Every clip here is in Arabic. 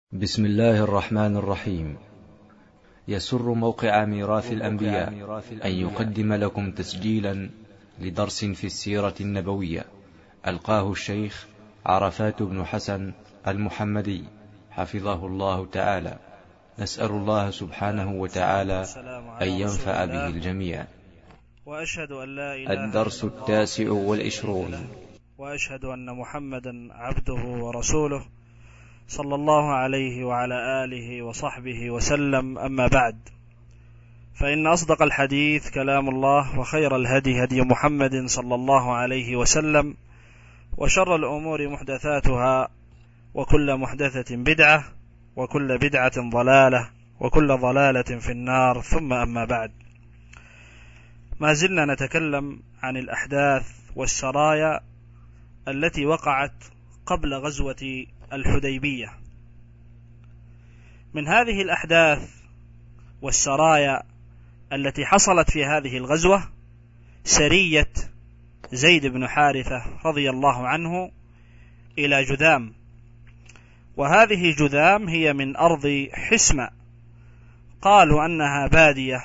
بسم الله الرحمن الرحيم. يسر موقع ميراث الأنبياء أن يقدم لكم تسجيلا لدرس في السيرة النبوية ألقاه الشيخ عرفات بن حسن المحمدي حفظه الله تعالى. نسأل الله سبحانه وتعالى أن ينفع به الجميع. وأشهد أن لا إله الدرس 29 وأشهد أن محمدا عبده ورسوله صلى الله عليه وعلى آله وصحبه وسلم. أما بعد، فإن أصدق الحديث كلام الله، وخير الهدي هدي محمد صلى الله عليه وسلم، وشر الأمور محدثاتها، وكل محدثة بدعة، وكل بدعة ضلالة، وكل ضلالة في النار. ثم أما بعد، ما زلنا نتكلم عن الأحداث والسرايا التي وقعت قبل غزوة الحديبية. من هذه الأحداث والسرايا التي حصلت في هذه الغزوة سرية زيد بن حارثة رضي الله عنه إلى جذام، وهذه جذام هي من أرض حسمة، قالوا أنها بادية،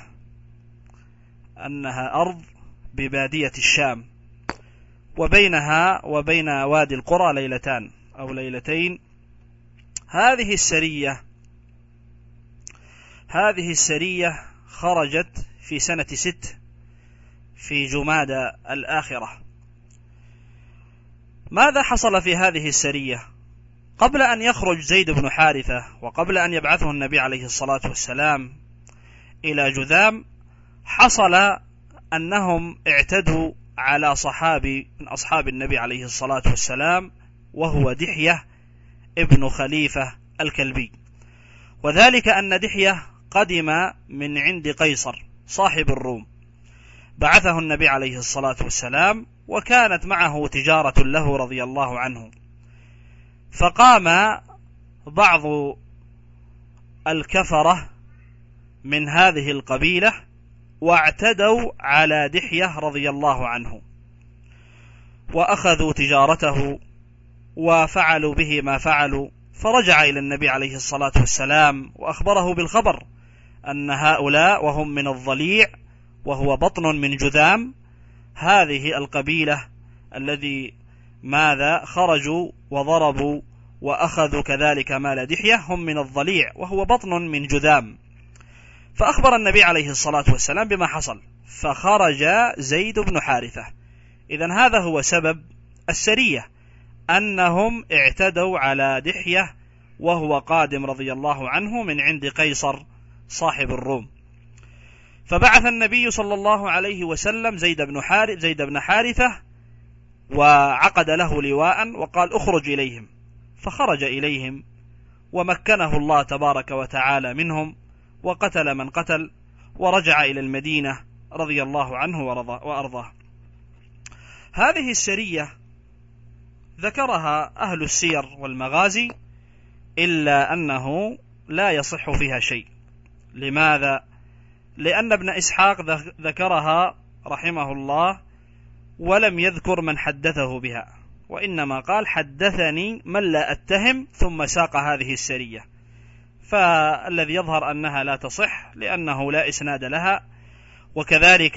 أنها أرض ببادية الشام، وبينها وبين وادي القرى ليلتان أو ليلتين. هذه السرية خرجت في سنة 6 في جمادى الآخرة. ماذا حصل في هذه السرية؟ قبل أن يخرج زيد بن حارثة، وقبل أن يبعثه النبي عليه الصلاة والسلام إلى جذام، حصل أنهم اعتدوا على صحابي من أصحاب النبي عليه الصلاة والسلام، وهو دحية ابن خليفة الكلبي. وذلك أن دحية قدم من عند قيصر صاحب الروم، بعثه النبي عليه الصلاة والسلام، وكانت معه تجارة له رضي الله عنه. فقام بعض الكفرة من هذه القبيلة واعتدوا على دحية رضي الله عنه، وأخذوا تجارته وفعلوا به ما فعلوا. فرجع إلى النبي عليه الصلاة والسلام وأخبره بالخبر أن هؤلاء، وهم من الضليع وهو بطن من جذام، هذه القبيلة الذي ماذا خرجوا وضربوا وأخذوا كذلك مال دحية، هم من الضليع وهو بطن من جذام. فأخبر النبي عليه الصلاة والسلام بما حصل، فخرج زيد بن حارثة. إذن هذا هو سبب السرية، أنهم اعتدوا على دحية وهو قادم رضي الله عنه من عند قيصر صاحب الروم. فبعث النبي صلى الله عليه وسلم زيد بن حارثة، وعقد له لواء وقال اخرج إليهم. فخرج إليهم ومكنه الله تبارك وتعالى منهم، وقتل من قتل، ورجع إلى المدينة رضي الله عنه وأرضاه. هذه السرية ذكرها أهل السير والمغازي، إلا أنه لا يصح فيها شيء. لماذا؟ لأن ابن إسحاق ذكرها رحمه الله ولم يذكر من حدثه بها، وإنما قال حدثني من لا أتهم، ثم ساق هذه السرية. فالذي يظهر أنها لا تصح لأنه لا إسناد لها، وكذلك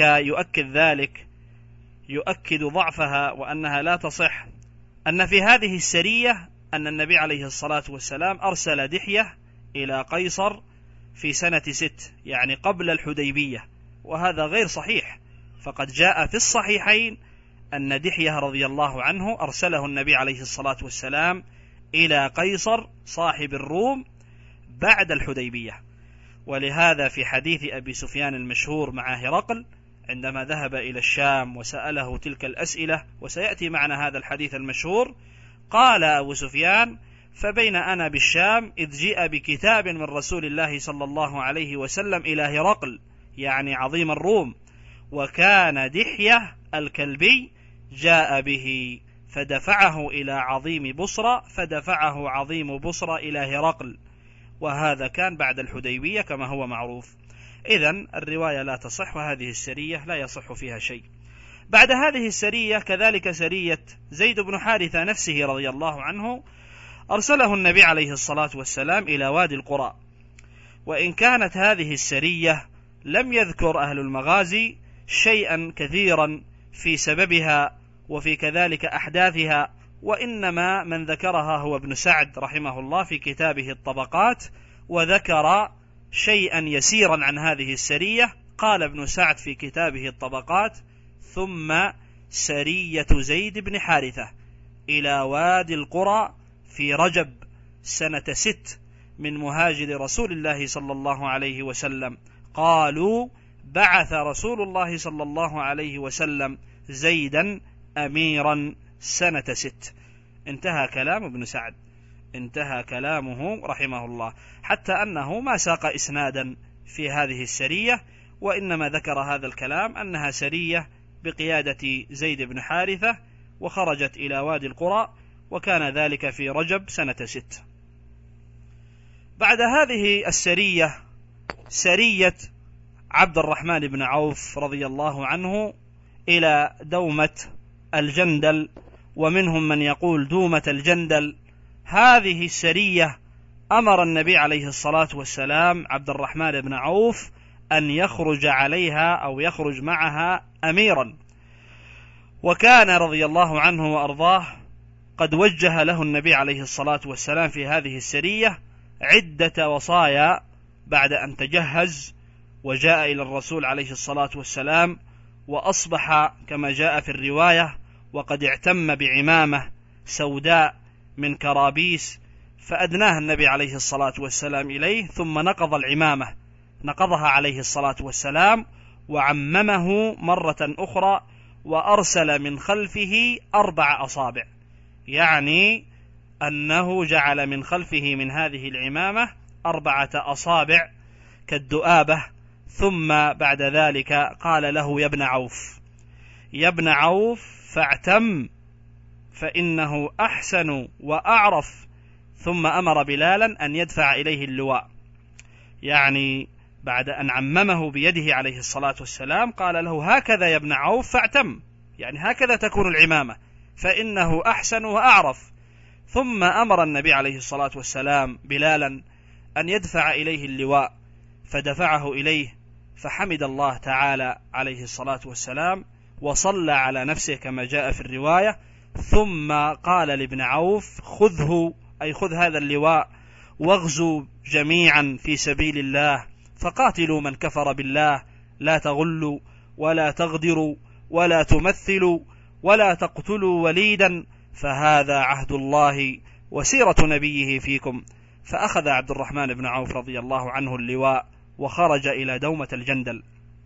يؤكد ضعفها وأنها لا تصح أن في هذه السرية أن النبي عليه الصلاة والسلام أرسل دحية إلى قيصر في سنة 6، يعني قبل الحديبية، وهذا غير صحيح. فقد جاء في الصحيحين أن دحية رضي الله عنه أرسله النبي عليه الصلاة والسلام إلى قيصر صاحب الروم بعد الحديبية. ولهذا في حديث أبي سفيان المشهور مع هرقل عندما ذهب إلى الشام وسأله تلك الأسئلة، وسيأتي معنا هذا الحديث المشهور، قال أبو سفيان: فبين أنا بالشام إذ جيء بكتاب من رسول الله صلى الله عليه وسلم إلى هرقل، يعني عظيم الروم، وكان دحية الكلبي جاء به، فدفعه إلى عظيم بصرى، فدفعه عظيم بصرى إلى هرقل، وهذا كان بعد الحديبية كما هو معروف. إذن الرواية لا تصح، وهذه السرية لا يصح فيها شيء. بعد هذه السرية كذلك سرية زيد بن حارثة نفسه رضي الله عنه، أرسله النبي عليه الصلاة والسلام إلى وادي القرى. وإن كانت هذه السرية لم يذكر أهل المغازي شيئا كثيرا في سببها وفي كذلك أحداثها، وإنما من ذكرها هو ابن سعد رحمه الله في كتابه الطبقات، وذكر شيئا يسيرا عن هذه السرية. قال ابن سعد في كتابه الطبقات: ثم سرية زيد بن حارثة إلى وادي القرى في رجب سنة 6 من مهاجر رسول الله صلى الله عليه وسلم. قالوا: بعث رسول الله صلى الله عليه وسلم زيدا أميرا سنة 6. انتهى كلام ابن سعد، انتهى كلامه رحمه الله، حتى أنه ما ساق إسنادا في هذه السرية، وإنما ذكر هذا الكلام أنها سرية بقيادة زيد بن حارثة وخرجت إلى وادي القرى، وكان ذلك في رجب سنة 6. بعد هذه السرية سرية عبد الرحمن بن عوف رضي الله عنه إلى دومة الجندل، ومنهم من يقول دومة الجندل. هذه السرية أمر النبي عليه الصلاة والسلام عبد الرحمن بن عوف أن يخرج عليها أو يخرج معها أميرا، وكان رضي الله عنه وأرضاه قد وجه له النبي عليه الصلاة والسلام في هذه السرية عدة وصايا بعد أن تجهز وجاء إلى الرسول عليه الصلاة والسلام، وأصبح كما جاء في الرواية وقد اعتم بعمامة سوداء من كرابيس، فأدناها النبي عليه الصلاة والسلام إليه، ثم نقض العمامة، نقضها عليه الصلاة والسلام وعممه مرة أخرى، وأرسل من خلفه 4 أصابع، يعني أنه جعل من خلفه من هذه العمامة 4 أصابع كالدؤابة. ثم بعد ذلك قال له: يا ابن عوف، يا ابن عوف، فاعتم فإنه أحسن وأعرف. ثم أمر بلالا أن يدفع إليه اللواء، يعني بعد أن عممه بيده عليه الصلاة والسلام قال له: هكذا يا ابن عوف فاعتم، يعني هكذا تكون العمامة، فإنه أحسن وأعرف. ثم أمر النبي عليه الصلاة والسلام بلالا أن يدفع إليه اللواء، فدفعه إليه، فحمد الله تعالى عليه الصلاة والسلام وصلى على نفسه كما جاء في الرواية. ثم قال لابن عوف: خذه، أي خذ هذا اللواء، واغزوا جميعا في سبيل الله، فقاتلوا من كفر بالله، لا تغلوا ولا تغدروا ولا تمثلوا ولا تقتلوا وليدا، فهذا عهد الله وسيرة نبيه فيكم. فأخذ عبد الرحمن بن عوف رضي الله عنه اللواء وخرج إلى دومة الجندل.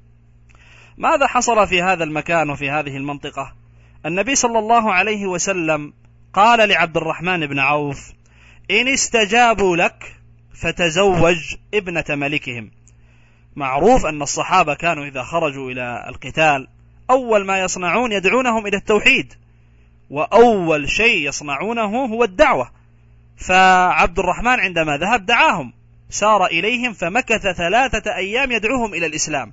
ماذا حصل في هذا المكان وفي هذه المنطقة؟ النبي صلى الله عليه وسلم قال لعبد الرحمن بن عوف: إن استجابوا لك فتزوج ابنة ملكهم. معروف أن الصحابة كانوا إذا خرجوا إلى القتال أول ما يصنعون يدعونهم إلى التوحيد، وأول شيء يصنعونه هو الدعوة. فعبد الرحمن عندما ذهب دعاهم، سار إليهم فمكث 3 أيام يدعوهم إلى الإسلام،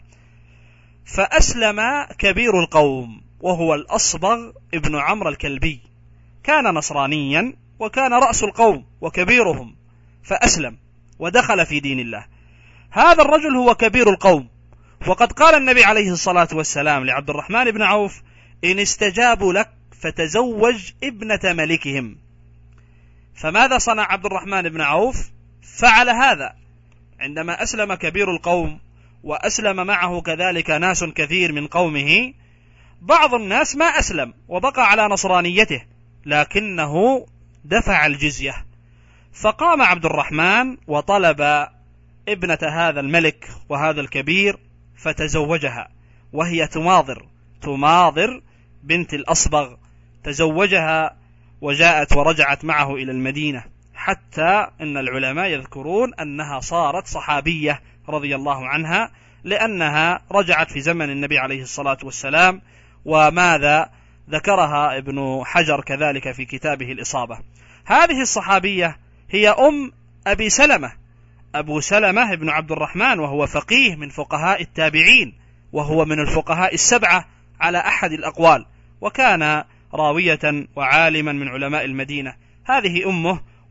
فأسلم كبير القوم وهو الأصبغ ابن عمرو الكلبي، كان نصرانيا وكان رأس القوم وكبيرهم، فأسلم ودخل في دين الله. هذا الرجل هو كبير القوم، وقد قال النبي عليه الصلاة والسلام لعبد الرحمن بن عوف: إن استجابوا لك فتزوج ابنة ملكهم. فماذا صنع عبد الرحمن بن عوف؟ فعل هذا عندما أسلم كبير القوم، وأسلم معه كذلك ناس كثير من قومه. بعض الناس ما أسلم وبقى على نصرانيته، لكنه دفع الجزية. فقام عبد الرحمن وطلب ابنة هذا الملك وهذا الكبير فتزوجها، وهي تماضر بنت الأصبغ، تزوجها وجاءت ورجعت معه إلى المدينة، حتى إن العلماء يذكرون أنها صارت صحابية رضي الله عنها، لأنها رجعت في زمن النبي عليه الصلاة والسلام، وماذا ذكرها ابن حجر كذلك في كتابه الإصابة. هذه الصحابية هي أم أبي سلمة، أبو سلمة ابن عبد الرحمن، وهو فقيه من فقهاء التابعين، وهو من الفقهاء 7 على أحد الأقوال، وكان راوية وعالما من علماء المدينة. هذه أمه،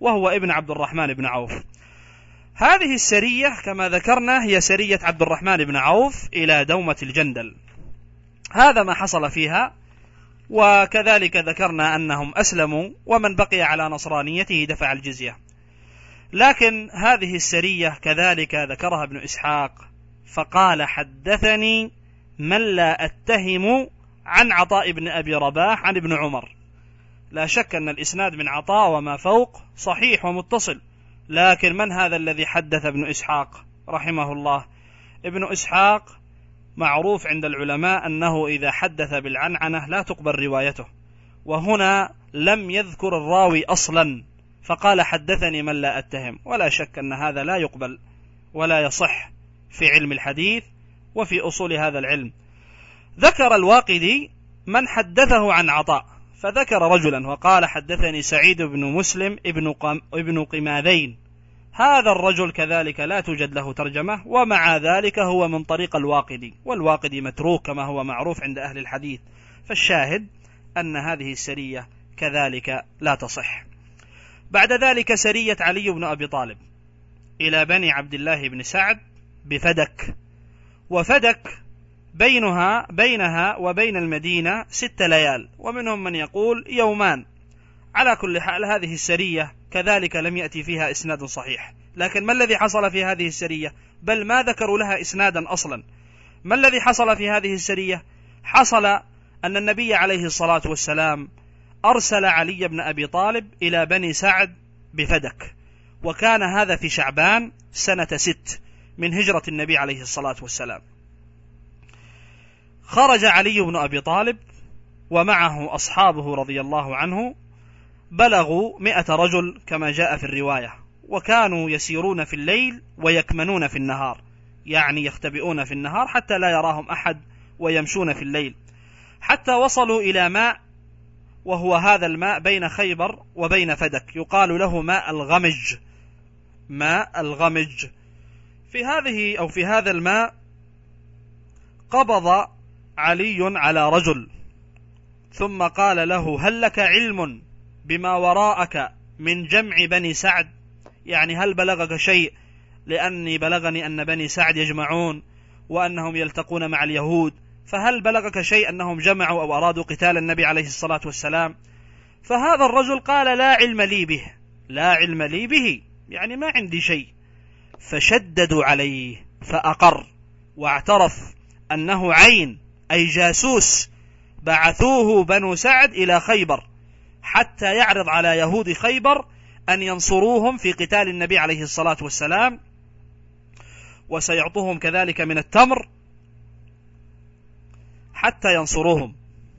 وهو ابن عبد الرحمن بن عوف. هذه السرية كما ذكرنا هي سرية عبد الرحمن بن عوف إلى دومة الجندل. هذا ما حصل فيها، وكذلك ذكرنا أنهم أسلموا، ومن بقي على نصرانيته دفع الجزية. لكن هذه السرية كذلك ذكرها ابن إسحاق فقال: حدثني من لا أتهم عن عطاء بن أبي رباح عن ابن عمر. لا شك أن الإسناد من عطاء وما فوق صحيح ومتصل، لكن من هذا الذي حدث ابن إسحاق رحمه الله؟ ابن إسحاق معروف عند العلماء أنه إذا حدث بالعنعنة لا تقبل روايته، وهنا لم يذكر الراوي أصلا فقال: حدثني من لا أتهم، ولا شك أن هذا لا يقبل ولا يصح في علم الحديث وفي أصول هذا العلم. ذكر الواقدي من حدثه عن عطاء، فذكر رجلا وقال: حدثني سعيد بن مسلم ابن قماذين. هذا الرجل كذلك لا توجد له ترجمة، ومع ذلك هو من طريق الواقدي، والواقدي متروك كما هو معروف عند أهل الحديث. فالشاهد أن هذه السرية كذلك لا تصح. بعد ذلك سرية علي بن أبي طالب إلى بني عبد الله بن سعد بفدك، وفدك بينها وبين المدينة 6 ليال، ومنهم من يقول يومان. على كل حال هذه السرية كذلك لم يأتي فيها إسناد صحيح. لكن ما الذي حصل في هذه السرية؟ بل ما ذكروا لها إسنادا أصلا. ما الذي حصل في هذه السرية؟ حصل أن النبي عليه الصلاة والسلام أرسل علي بن أبي طالب إلى بني سعد بفدك، وكان هذا في شعبان سنة 6 من هجرة النبي عليه الصلاة والسلام. خرج علي بن أبي طالب ومعه أصحابه رضي الله عنه، بلغوا 100 رجل كما جاء في الرواية، وكانوا يسيرون في الليل ويكمنون في النهار، يعني يختبئون في النهار حتى لا يراهم أحد، ويمشون في الليل، حتى وصلوا إلى ماء، وهو هذا الماء بين خيبر وبين فدك، يقال له ماء الغمج. ماء الغمج. في هذا الماء قبض علي على رجل، ثم قال له: هل لك علم بما وراءك من جمع بني سعد؟ يعني هل بلغك شيء؟ لأني بلغني أن بني سعد يجمعون وأنهم يلتقون مع اليهود، فهل بلغك شيء أنهم جمعوا أو أرادوا قتال النبي عليه الصلاة والسلام؟ فهذا الرجل قال: لا علم لي به، لا علم لي به، يعني ما عندي شيء. فشددوا عليه فأقر واعترف أنه عين، أي جاسوس، بعثوه بنو سعد إلى خيبر حتى يعرض على يهود خيبر أن ينصروهم في قتال النبي عليه الصلاة والسلام، وسيعطوهم كذلك من التمر حتى ينصروهم.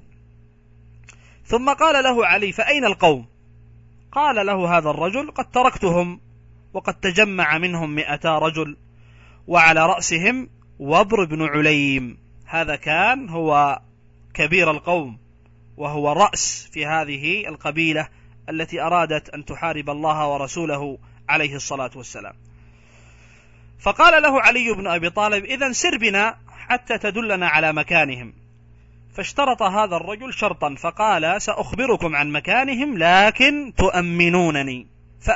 ثم قال له علي: فأين القوم؟ قال له هذا الرجل: قد تركتهم وقد تجمع منهم 200 رجل، وعلى رأسهم وبر بن عليم. هذا كان هو كبير القوم، وهو رأس في هذه القبيلة التي أرادت أن تحارب الله ورسوله عليه الصلاة والسلام. فقال له علي بن أبي طالب: إذن سر بنا حتى تدلنا على مكانهم. فاشترط هذا الرجل شرطا، فقال: سأخبركم عن مكانهم لكن تؤمنونني.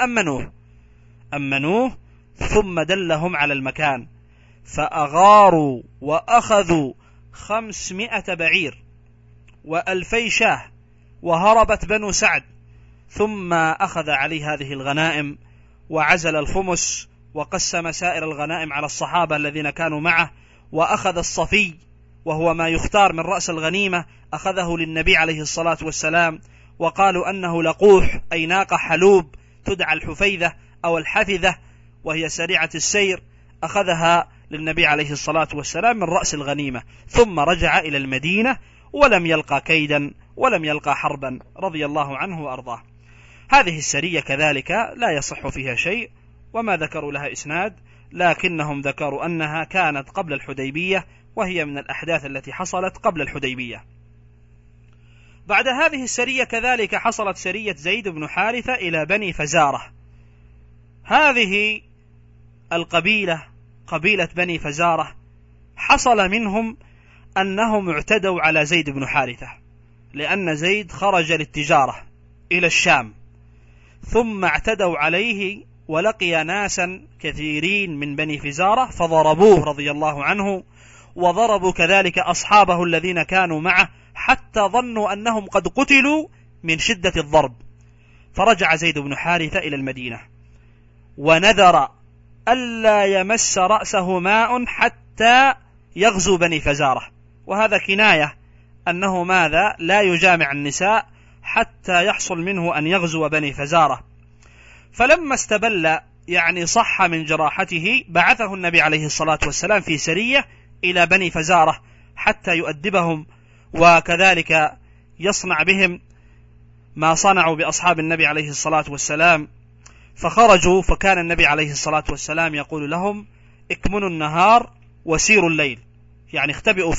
فأمنوه ثم دلهم على المكان، فأغاروا وأخذوا 500 بعير و2000 شاه، وهربت بنو سعد. ثم أخذ علي هذه الغنائم وعزل الخمس، وقسم سائر الغنائم على الصحابة الذين كانوا معه، وأخذ الصفي وهو ما يختار من رأس الغنيمة، أخذه للنبي عليه الصلاة والسلام، وقالوا أنه لقوح، أي ناقة حلوب تدعى الحفيذة أو الحفذة، وهي سريعة السير، أخذها للنبي عليه الصلاة والسلام من رأس الغنيمة. ثم رجع إلى المدينة ولم يلقى كيدا ولم يلقى حربا، رضي الله عنه وأرضاه. هذه السرية كذلك لا يصح فيها شيء، وما ذكروا لها إسناد، لكنهم ذكروا أنها كانت قبل الحديبية، وهي من الأحداث التي حصلت قبل الحديبية. بعد هذه السرية كذلك حصلت سرية زيد بن حارثة إلى بني فزارة. هذه القبيلة، قبيلة بني فزارة، حصل منهم أنهم اعتدوا على زيد بن حارثة، لأن زيد خرج للتجارة إلى الشام، ثم اعتدوا عليه ولقي ناسا كثيرين من بني فزارة فضربوه رضي الله عنه، وضربوا كذلك أصحابه الذين كانوا معه حتى ظنوا أنهم قد قتلوا من شدة الضرب. فرجع زيد بن حارثة إلى المدينة ونذر ألا يمس رأسه ماء حتى يغزو بني فزارة، وهذا كناية أنه ماذا لا يجامع النساء حتى يحصل منه أن يغزو بني فزارة. فلما استبل يعني صح من جراحته بعثه النبي عليه الصلاة والسلام في سرية إلى بني فزارة حتى يؤدبهم وكذلك يصنع بهم ما صنعوا بأصحاب النبي عليه الصلاة والسلام. فخرجوا، فكان النبي عليه الصلاة والسلام يقول لهم: اكمنوا النهار وسيروا الليل، يعني اختبئوا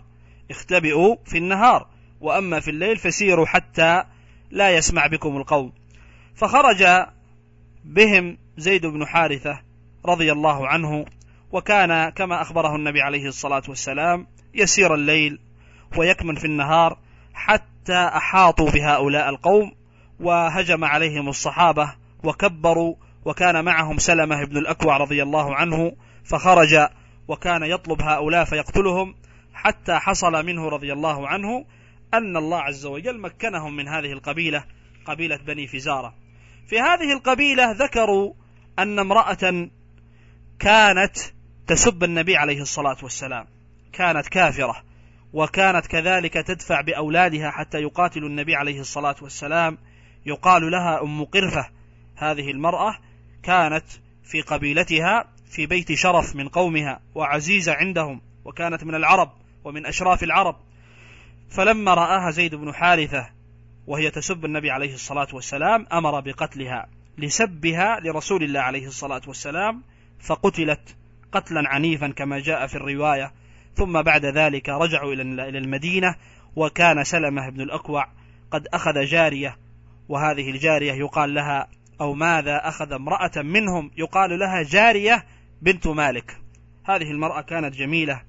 في النهار، وأما في الليل فسيروا حتى لا يسمع بكم القوم. فخرج بهم زيد بن حارثة رضي الله عنه، وكان كما أخبره النبي عليه الصلاة والسلام يسير الليل ويكمن في النهار حتى أحاطوا بهؤلاء القوم وهجم عليهم الصحابة وكبروا، وكان معهم سلمة بن الأكوع رضي الله عنه، فخرج وكان يطلب هؤلاء فيقتلهم، حتى حصل منه رضي الله عنه أن الله عز وجل مكنهم من هذه القبيلة، قبيلة بني فزارة. في هذه القبيلة ذكروا أن امرأة كانت تسب النبي عليه الصلاة والسلام، كانت كافرة، وكانت كذلك تدفع بأولادها حتى يقاتلوا النبي عليه الصلاة والسلام، يقال لها أم قرفة. هذه المرأة كانت في قبيلتها في بيت شرف من قومها وعزيزة عندهم، وكانت من العرب ومن أشراف العرب. فلما رآها زيد بن حارثة وهي تسب النبي عليه الصلاة والسلام أمر بقتلها لسبها لرسول الله عليه الصلاة والسلام، فقتلت قتلا عنيفا كما جاء في الرواية. ثم بعد ذلك رجعوا إلى المدينة، وكان سلمة بن الأكوع قد أخذ جارية، وهذه الجارية يقال لها، أو ماذا أخذ امرأة منهم يقال لها جارية بنت مالك. هذه المرأة كانت جميلة،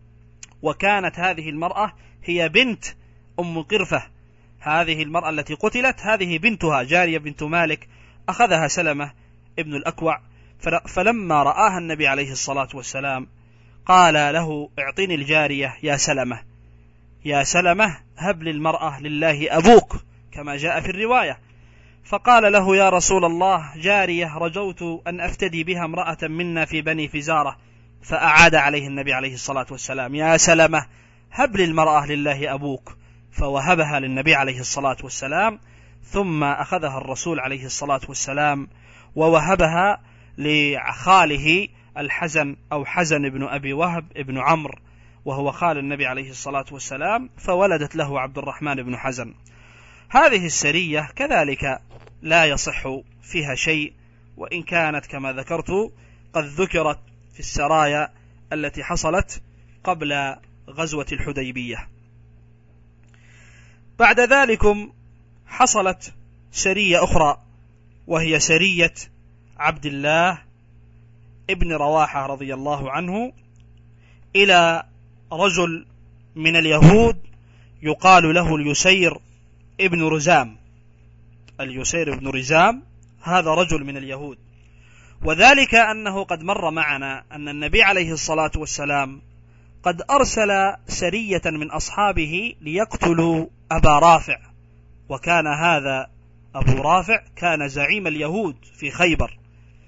وكانت هذه المرأة هي بنت أم قرفة. هذه المرأة التي قتلت هذه بنتها جارية بنت مالك، أخذها سلمة ابن الأكوع. فلما رآها النبي عليه الصلاة والسلام قال له: اعطني الجارية يا سلمة هب للمرأة لله أبوك، كما جاء في الرواية. فقال له: يا رسول الله، جارية رجوت أن أفتدي بها امرأة منا في بني فزارة. فأعاد عليه النبي عليه الصلاة والسلام: يا سلمة هب للمرأة لله أبوك. فوهبها للنبي عليه الصلاة والسلام، ثم أخذها الرسول عليه الصلاة والسلام ووهبها لخاله الحزن أو حزن بن أبي وهب ابن عمرو، وهو خال النبي عليه الصلاة والسلام، فولدت له عبد الرحمن بن حزن. هذه السرية كذلك لا يصح فيها شيء، وإن كانت كما ذكرت قد ذكرت في السرايا التي حصلت قبل غزوة الحديبية. بعد ذلك حصلت سرية أخرى، وهي سرية عبد الله ابن رواحة رضي الله عنه إلى رجل من اليهود يقال له اليسير ابن رزام. اليسير ابن رزام هذا رجل من اليهود، وذلك أنه قد مر معنا أن النبي عليه الصلاة والسلام قد أرسل سرية من أصحابه ليقتلوا أبا رافع، وكان هذا أبو رافع كان زعيم اليهود في خيبر،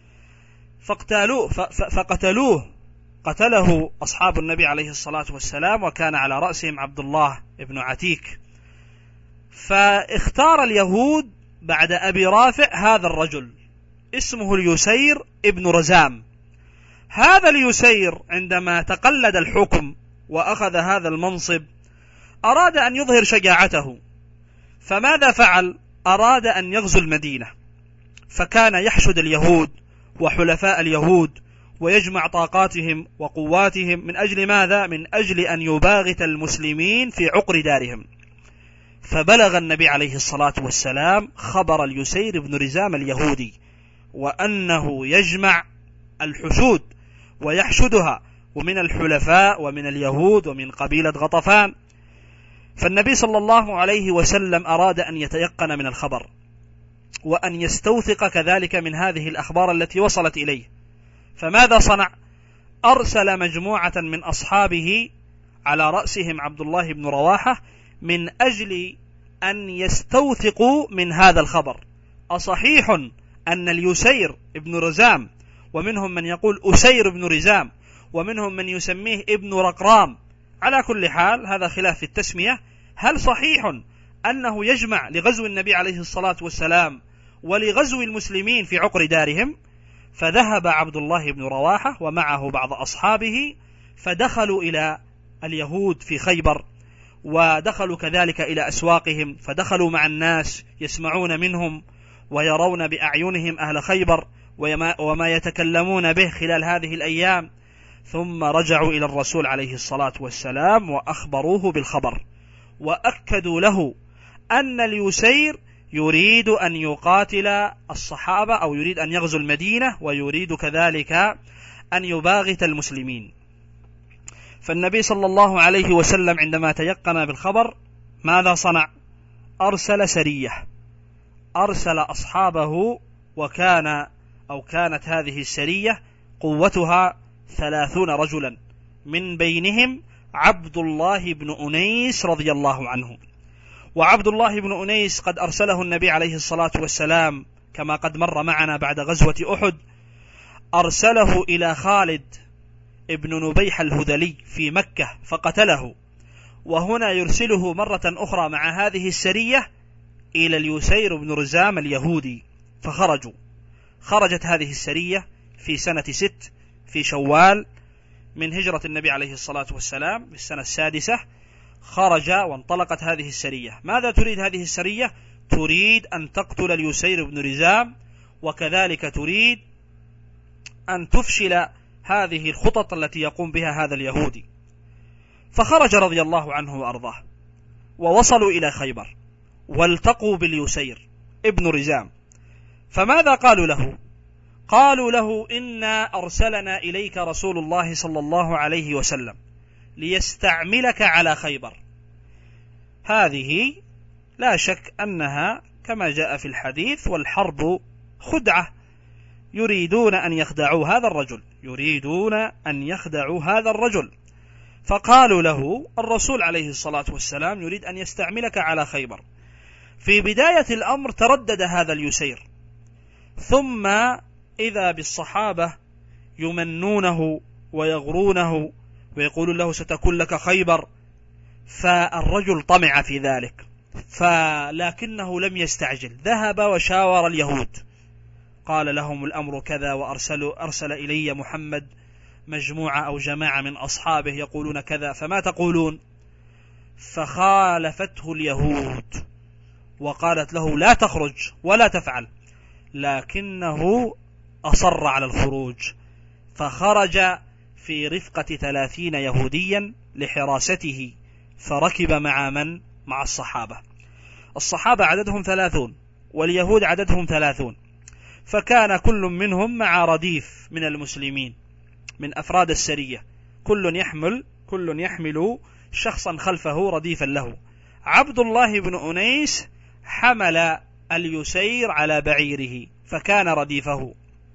قتله أصحاب النبي عليه الصلاة والسلام، وكان على رأسهم عبد الله بن عتيك. فاختار اليهود بعد أبي رافع هذا الرجل اسمه اليسير ابن رزام. هذا اليسير عندما تقلد الحكم وأخذ هذا المنصب أراد أن يظهر شجاعته، فماذا فعل؟ أراد أن يغزو المدينة، فكان يحشد اليهود وحلفاء اليهود ويجمع طاقاتهم وقواتهم من أجل ماذا؟ من أجل أن يباغت المسلمين في عقر دارهم. فبلغ النبي عليه الصلاة والسلام خبر اليسير بن رزام اليهودي، وأنه يجمع الحشود ويحشدها، ومن الحلفاء ومن اليهود ومن قبيلة غطفان. فالنبي صلى الله عليه وسلم أراد أن يتيقن من الخبر، وأن يستوثق كذلك من هذه الأخبار التي وصلت إليه. فماذا صنع؟ أرسل مجموعة من أصحابه على رأسهم عبد الله بن رواحة من أجل أن يستوثقوا من هذا الخبر. أصحيح أن اليسير بن رزام، ومنهم من يقول أسير بن رزام، ومنهم من يسميه ابن رقرام، على كل حال هذا خلاف في التسمية، هل صحيح أنه يجمع لغزو النبي عليه الصلاة والسلام ولغزو المسلمين في عقر دارهم؟ فذهب عبد الله بن رواحة ومعه بعض أصحابه فدخلوا إلى اليهود في خيبر، ودخلوا كذلك إلى أسواقهم، فدخلوا مع الناس يسمعون منهم ويرون بأعينهم أهل خيبر وما يتكلمون به خلال هذه الأيام، ثم رجعوا إلى الرسول عليه الصلاة والسلام وأخبروه بالخبر، وأكدوا له أن اليسير يريد أن يقاتل الصحابة أو يريد أن يغزو المدينة، ويريد كذلك أن يباغت المسلمين. فالنبي صلى الله عليه وسلم عندما تيقن بالخبر ماذا صنع؟ أرسل سرية، أرسل أصحابه، كانت هذه السرية قوتها 30 رجلا، من بينهم عبد الله بن أنيس رضي الله عنه. وعبد الله بن أنيس قد أرسله النبي عليه الصلاة والسلام كما قد مر معنا بعد غزوة أحد، أرسله إلى خالد ابن نبيح الهذلي في مكة فقتله، وهنا يرسله مرة أخرى مع هذه السرية إلى اليسير بن رزام اليهودي، خرجت هذه السرية في سنة 6 في شوال من هجرة النبي عليه الصلاة والسلام بالسنة 6، خرج وانطلقت هذه السرية. ماذا تريد هذه السرية؟ تريد أن تقتل اليسير بن رزام، وكذلك تريد أن تفشل هذه الخطط التي يقوم بها هذا اليهودي. فخرج رضي الله عنه وأرضاه، ووصلوا إلى خيبر والتقوا باليسير ابن رزام. فماذا قالوا له؟ قالوا له: إنا أرسلنا إليك رسول الله صلى الله عليه وسلم ليستعملك على خيبر. هذه لا شك أنها كما جاء في الحديث: والحرب خدعة، يريدون أن يخدعوا هذا الرجل. فقالوا له: الرسول عليه الصلاة والسلام يريد أن يستعملك على خيبر. في بداية الأمر تردد هذا اليسير، ثم إذا بالصحابة يمنونه ويغرونه ويقولون له: ستكون لك خيبر. فالرجل طمع في ذلك، لكنه لم يستعجل، ذهب وشاور اليهود، قال لهم: الأمر كذا، أرسل إلي محمد مجموعة أو جماعة من أصحابه يقولون كذا، فما تقولون؟ فخالفته اليهود وقالت له: لا تخرج ولا تفعل، لكنه أصر على الخروج، فخرج في رفقة 30 يهوديا لحراسته، فركب مع الصحابة عددهم 30 واليهود عددهم 30، فكان كل منهم مع رديف من المسلمين من أفراد السرية، كل يحمل شخصا خلفه رديفا له. عبد الله بن أنيس حمل اليسير على بعيره فكان رديفه،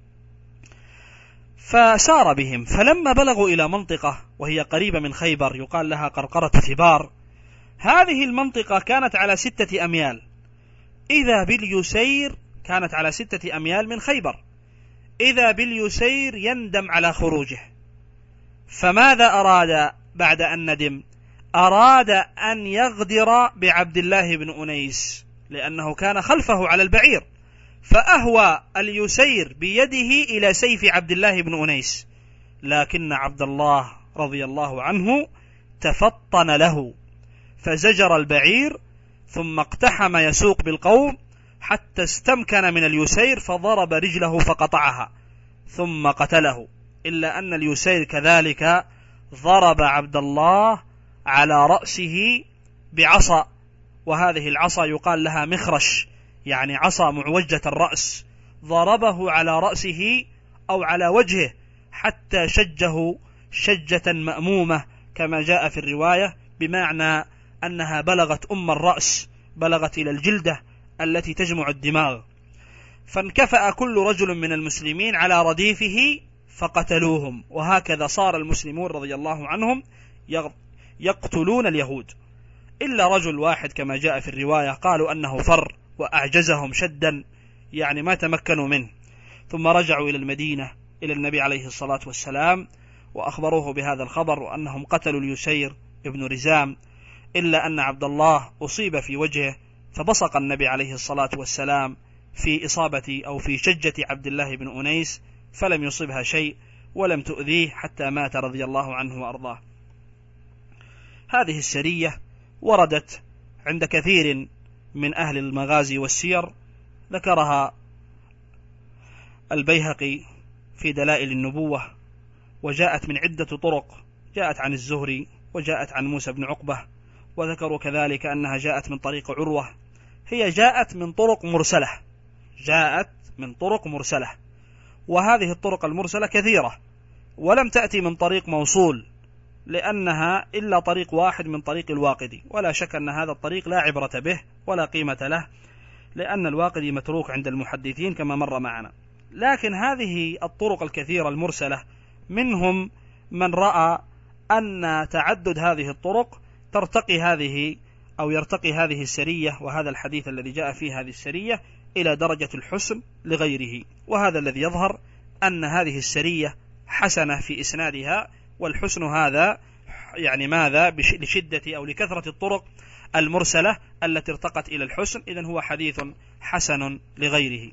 فسار بهم. فلما بلغوا إلى منطقة وهي قريبة من خيبر يقال لها قرقرة ثبار، هذه المنطقة كانت على 6 أميال، إذا باليسير كانت على 6 أميال من خيبر، إذا باليسير يندم على خروجه. فماذا أراد بعد أن ندم؟ أراد أن يغدر بعبد الله بن أنيس، لأنه كان خلفه على البعير، فأهوى اليسير بيده إلى سيف عبد الله بن أنيس، لكن عبد الله رضي الله عنه تفطن له فزجر البعير، ثم اقتحم يسوق بالقوم حتى استمكن من اليسير فضرب رجله فقطعها ثم قتله، إلا أن اليسير كذلك ضرب عبد الله على رأسه بعصا، وهذه العصا يقال لها مخرش، يعني عصا معوجة الرأس، ضربه على رأسه أو على وجهه حتى شجه شجة مأمومة كما جاء في الرواية، بمعنى أنها بلغت الرأس، بلغت إلى الجلدة التي تجمع الدماغ. فانكفأ كل رجل من المسلمين على رديفه فقتلوهم، وهكذا صار المسلمون رضي الله عنهم يقتلون اليهود، إلا رجل واحد كما جاء في الرواية قالوا أنه فر وأعجزهم شدا، يعني ما تمكنوا منه، ثم رجعوا إلى المدينة إلى النبي عليه الصلاة والسلام وأخبروه بهذا الخبر وأنهم قتلوا اليسير ابن رزام، إلا أن عبد الله أصيب في وجهه فبصق النبي عليه الصلاة والسلام في إصابة أو في شجة عبد الله بن أنيس فلم يصبها شيء ولم تؤذيه حتى مات رضي الله عنه وأرضاه. هذه السرية وردت عند كثير من أهل المغازي والسير، ذكرها البيهقي في دلائل النبوة، وجاءت من عدة طرق، جاءت عن الزهري وجاءت عن موسى بن عقبة، وذكروا كذلك أنها جاءت من طريق عروة. هي جاءت من طرق مرسلة، جاءت من طرق مرسلة، وهذه الطرق المرسلة كثيرة ولم تأتي من طريق موصول، لأنها إلا طريق واحد من طريق الواقدي، ولا شك أن هذا الطريق لا عبرة به ولا قيمة له، لأن الواقدي متروك عند المحدثين كما مر معنا. لكن هذه الطرق الكثيرة المرسلة منهم من رأى أن تعدد هذه الطرق ترتقي هذه أو يرتقي هذه السرية وهذا الحديث الذي جاء فيه هذه السرية إلى درجة الحسن لغيره، وهذا الذي يظهر أن هذه السرية حسنة في إسنادها، والحسن هذا يعني ماذا؟ لشدة أو لكثرة الطرق المرسلة التي ارتقت إلى الحسن، إذن هو حديث حسن لغيره.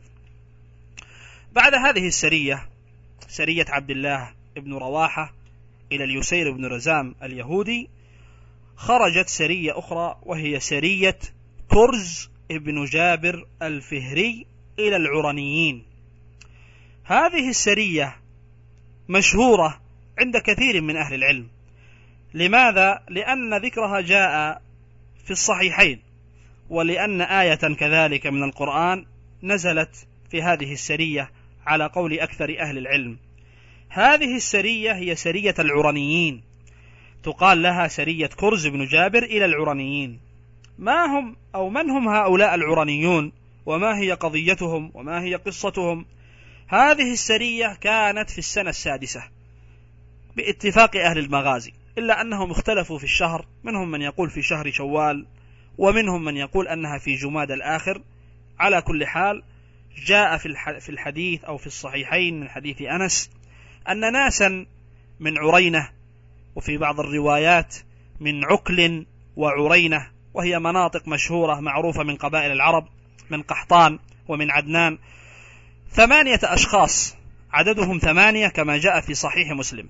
بعد هذه السرية، سرية عبد الله بن رواحة إلى اليسير بن رزام اليهودي، خرجت سرية أخرى وهي سرية كرز بن جابر الفهري إلى العرنيين. هذه السرية مشهورة عند كثير من أهل العلم. لماذا؟ لأن ذكرها جاء في الصحيحين، ولأن آية كذلك من القرآن نزلت في هذه السرية على قول أكثر أهل العلم. هذه السرية هي سرية العرنيين، تقال لها سرية كرز بن جابر إلى العرنيين. ما هم أو من هم هؤلاء العرنيون، وما هي قضيتهم، وما هي قصتهم؟ هذه السرية كانت في السنة السادسة باتفاق أهل المغازي، إلا أنهم اختلفوا في الشهر، منهم من يقول في شهر شوال، ومنهم من يقول أنها في جماد الآخر. على كل حال جاء في الحديث أو في الصحيحين من حديث أنس أن ناسا من عرينة، وفي بعض الروايات من عكل وعرينة، وهي مناطق مشهورة معروفة من قبائل العرب، من قحطان ومن عدنان، 8 أشخاص عددهم 8 كما جاء في صحيح مسلم،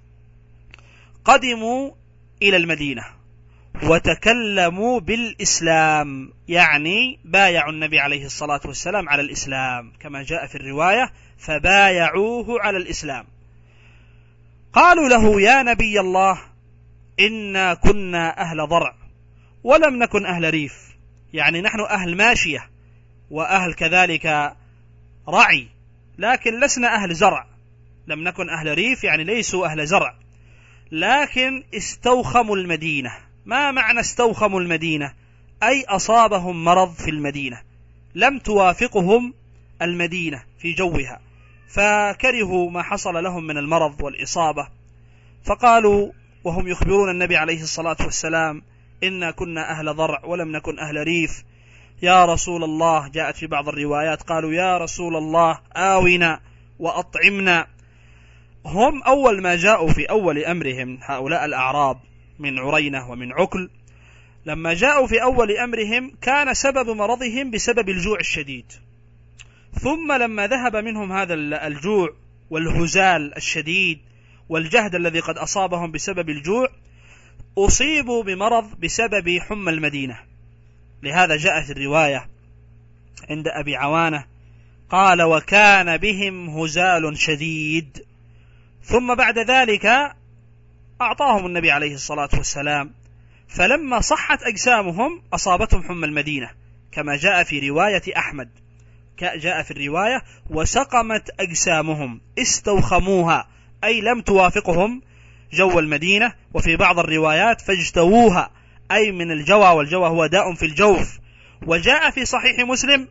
قدموا إلى المدينة وتكلموا بالإسلام، يعني بايعوا النبي عليه الصلاة والسلام على الإسلام كما جاء في الرواية، فبايعوه على الإسلام. قالوا له: يا نبي الله، إنا كنا أهل ضرع ولم نكن أهل ريف، يعني نحن أهل ماشية وأهل كذلك رعي، لكن لسنا أهل زرع، لم نكن أهل ريف يعني ليسوا أهل زرع، لكن استوخموا المدينة. ما معنى استوخموا المدينة؟ أي أصابهم مرض في المدينة، لم توافقهم المدينة في جوها، فكرهوا ما حصل لهم من المرض والإصابة، فقالوا وهم يخبرون النبي عليه الصلاة والسلام: إنا كنا أهل ضرع ولم نكن أهل ريف، يا رسول الله. جاءت في بعض الروايات قالوا: يا رسول الله آونا وأطعمنا. هم أول ما جاءوا في أول أمرهم هؤلاء الأعراب من عرينة ومن عكل، لما جاءوا في أول أمرهم كان سبب مرضهم بسبب الجوع الشديد، ثم لما ذهب منهم هذا الجوع والهزال الشديد والجهد الذي قد أصابهم بسبب الجوع، أصيبوا بمرض بسبب حمى المدينة. لهذا جاءت الرواية عند أبي عوانة قال: وكان بهم هزال شديد. ثم بعد ذلك أعطاهم النبي عليه الصلاة والسلام، فلما صحت أجسامهم أصابتهم حمى المدينة، كما جاء في رواية أحمد، جاء في الرواية: وسقمت أجسامهم، استوخموها، أي لم توافقهم جو المدينة. وفي بعض الروايات: فاجتووها، أي من الجوى، والجوى هو داء في الجوف. وجاء في صحيح مسلم: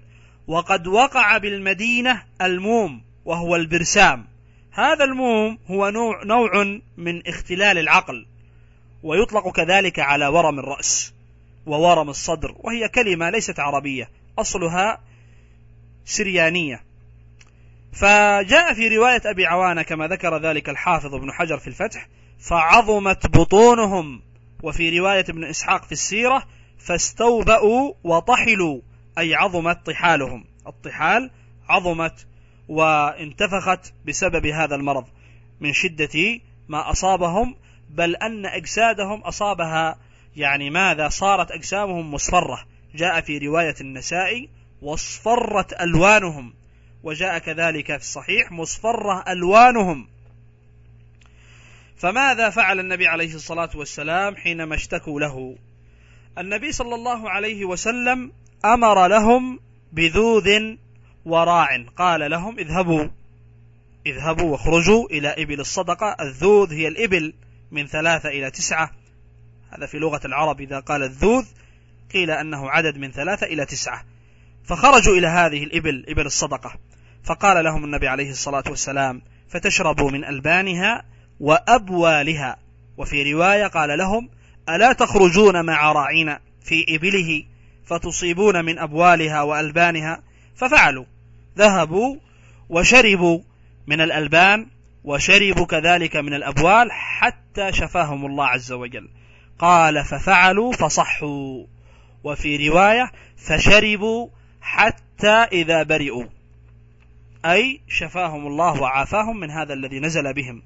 وقد وقع بالمدينة الموم وهو البرسام. هذا الموم هو نوع من اختلال العقل، ويطلق كذلك على ورم الرأس وورم الصدر، وهي كلمة ليست عربية، أصلها سريانية. فجاء في رواية أبي عوانة كما ذكر ذلك الحافظ ابن حجر في الفتح: فعظمت بطونهم. وفي رواية ابن إسحاق في السيرة: فاستوبأوا وطحلوا، أي عظمت طحالهم. الطحال عظمت وانتفخت بسبب هذا المرض من شدة ما أصابهم، بل أن أجسادهم أصابها ماذا؟ صارت أجسامهم مصفرة. جاء في رواية النسائي: واصفرت ألوانهم، وجاء كذلك في الصحيح: مصفرة ألوانهم. فماذا فعل النبي عليه الصلاة والسلام حينما اشتكوا له؟ النبي صلى الله عليه وسلم أمر لهم بذوذ وراع، قال لهم: اذهبوا واخرجوا إلى إبل الصدقة. الذوذ هي الإبل من 3 إلى 9، هذا في لغة العرب إذا قال الذوذ قيل أنه عدد من 3 إلى 9. فخرجوا إلى هذه الإبل، إبل الصدقة، فقال لهم النبي عليه الصلاة والسلام: فتشربوا من ألبانها وأبوالها. وفي رواية قال لهم: ألا تخرجون مع راعين في إبله فتصيبون من أبوالها وألبانها؟ ففعلوا، ذهبوا وشربوا من الألبان وشربوا كذلك من الأبوال حتى شفاهم الله عز وجل. قال: ففعلوا فصحوا. وفي رواية: فشربوا حتى إذا برئوا، أي شفاهم الله وعافاهم من هذا الذي نزل بهم.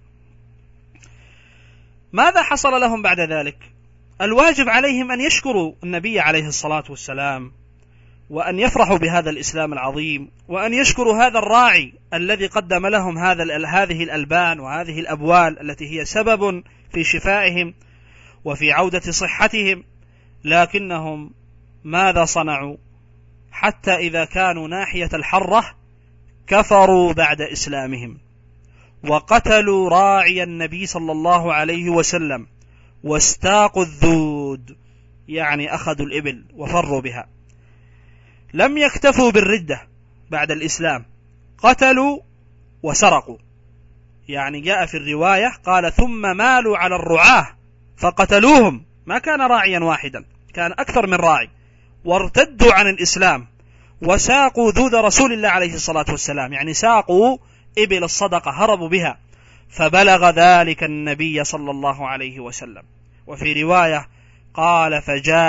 ماذا حصل لهم بعد ذلك؟ الواجب عليهم أن يشكروا النبي عليه الصلاة والسلام، وأن يفرحوا بهذا الإسلام العظيم، وأن يشكروا هذا الراعي الذي قدم لهم هذه الألبان وهذه الأبوال التي هي سبب في شفائهم وفي عودة صحتهم. لكنهم ماذا صنعوا؟ حتى إذا كانوا ناحية الحرة كفروا بعد إسلامهم، وقتلوا راعي النبي صلى الله عليه وسلم، واستاقوا الذود، أخذوا الإبل وفروا بها. لم يكتفوا بالردة بعد الإسلام، قتلوا وسرقوا. جاء في الرواية قال: ثم مالوا على الرعاة فقتلوهم. ما كان راعيا واحدا، كان أكثر من راعي، وارتدوا عن الإسلام وساقوا ذود رسول الله عليه الصلاة والسلام، ساقوا إبل الصدقة، هربوا بها. فبلغ ذلك النبي صلى الله عليه وسلم. وفي رواية قال: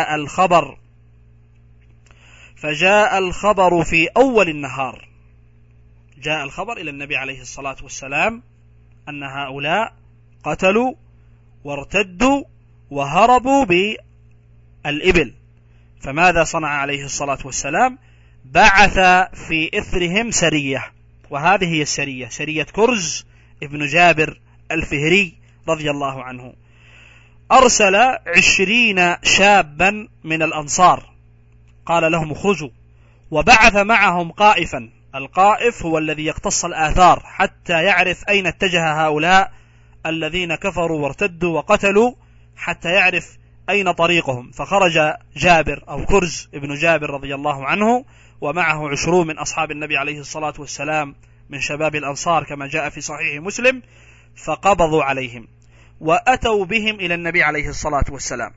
فجاء الخبر في أول النهار، جاء الخبر إلى النبي عليه الصلاة والسلام أن هؤلاء قتلوا وارتدوا وهربوا بالإبل. فماذا صنع عليه الصلاة والسلام؟ بعث في إثرهم سرية، وهذه هي السرية، سرية كرز ابن جابر الفهري رضي الله عنه. أرسل 20 شابا من الأنصار، قال لهم: اخرجوا. وبعث معهم قائفا. القائف هو الذي يقتص الآثار حتى يعرف أين اتجه هؤلاء الذين كفروا وارتدوا وقتلوا، حتى يعرف أين طريقهم. فخرج جابر أو كرز ابن جابر رضي الله عنه ومعه 20 من أصحاب النبي عليه الصلاة والسلام من شباب الأنصار كما جاء في صحيح مسلم، فقبضوا عليهم وأتوا بهم إلى النبي عليه الصلاة والسلام،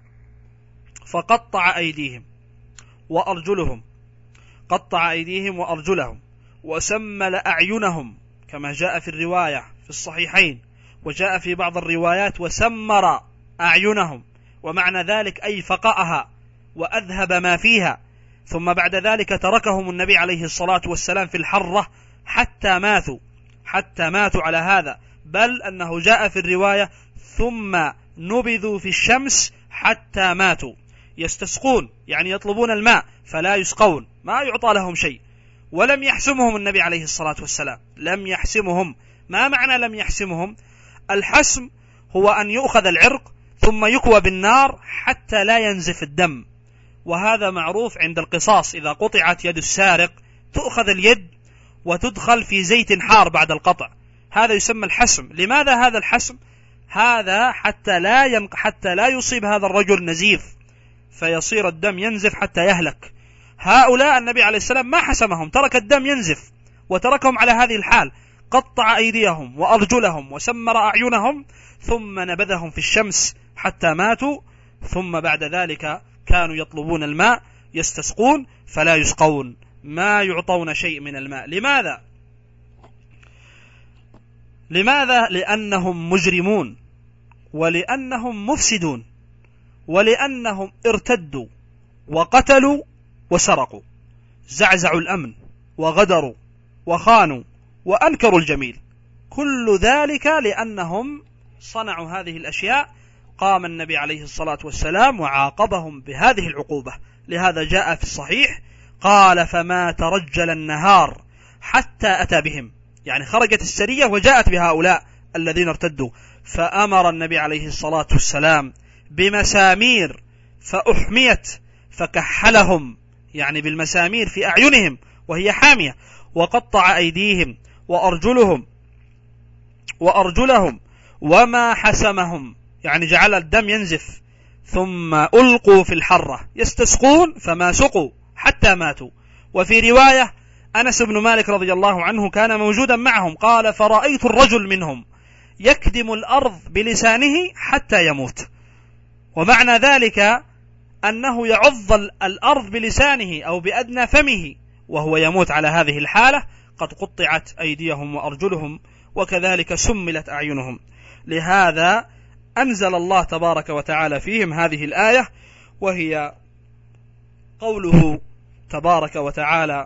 فقطع أيديهم وأرجلهم، قطع أيديهم وأرجلهم، وسمل أعينهم كما جاء في الرواية في الصحيحين، وجاء في بعض الروايات وسمر أعينهم، ومعنى ذلك أي فقأها وأذهب ما فيها. ثم بعد ذلك تركهم النبي عليه الصلاة والسلام في الحرة حتى ماتوا على هذا، بل أنه جاء في الرواية: ثم نبذوا في الشمس حتى ماتوا. يستسقون يطلبون الماء فلا يسقون، ما يعطى لهم شيء. ولم يحسمهم النبي عليه الصلاة والسلام، لم يحسمهم. ما معنى لم يحسمهم؟ الحسم هو أن يؤخذ العرق ثم يكوى بالنار حتى لا ينزف الدم، وهذا معروف عند القصاص. إذا قطعت يد السارق تؤخذ اليد وتدخل في زيت حار بعد القطع، هذا يسمى الحسم. لماذا هذا الحسم؟ هذا حتى لا يصيب هذا الرجل نزيف فيصير الدم ينزف حتى يهلك. هؤلاء النبي عليه السلام ما حسمهم، ترك الدم ينزف وتركهم على هذه الحال، قطع أيديهم وأرجلهم وسمر أعينهم ثم نبذهم في الشمس حتى ماتوا. ثم بعد ذلك كانوا يطلبون الماء يستسقون فلا يسقون، ما يعطون شيء من الماء. لماذا؟ لأنهم مجرمون، ولأنهم مفسدون، ولأنهم ارتدوا وقتلوا وسرقوا، زعزعوا الأمن وغدروا وخانوا وأنكروا الجميل، كل ذلك لأنهم صنعوا هذه الأشياء. قام النبي عليه الصلاة والسلام وعاقبهم بهذه العقوبة. لهذا جاء في الصحيح قال: فما ترجل النهار حتى أتى بهم، يعني خرجت السرية وجاءت بهؤلاء الذين ارتدوا، فأمر النبي عليه الصلاة والسلام بمسامير فأحميت فكحلهم، يعني بالمسامير في أعينهم وهي حامية، وقطع أيديهم وأرجلهم وما حسمهم، يعني جعل الدم ينزف، ثم ألقوا في الحرة يستسقون فما سقوا حتى ماتوا. وفي رواية أنس بن مالك رضي الله عنه كان موجودا معهم، قال: فرأيت الرجل منهم يكدم الأرض بلسانه حتى يموت. ومعنى ذلك أنه يعض الأرض بلسانه أو بأدنى فمه وهو يموت على هذه الحالة، قد قطعت أيديهم وأرجلهم وكذلك سملت أعينهم. لهذا أنزل الله تبارك وتعالى فيهم هذه الآية، وهي قوله تبارك وتعالى: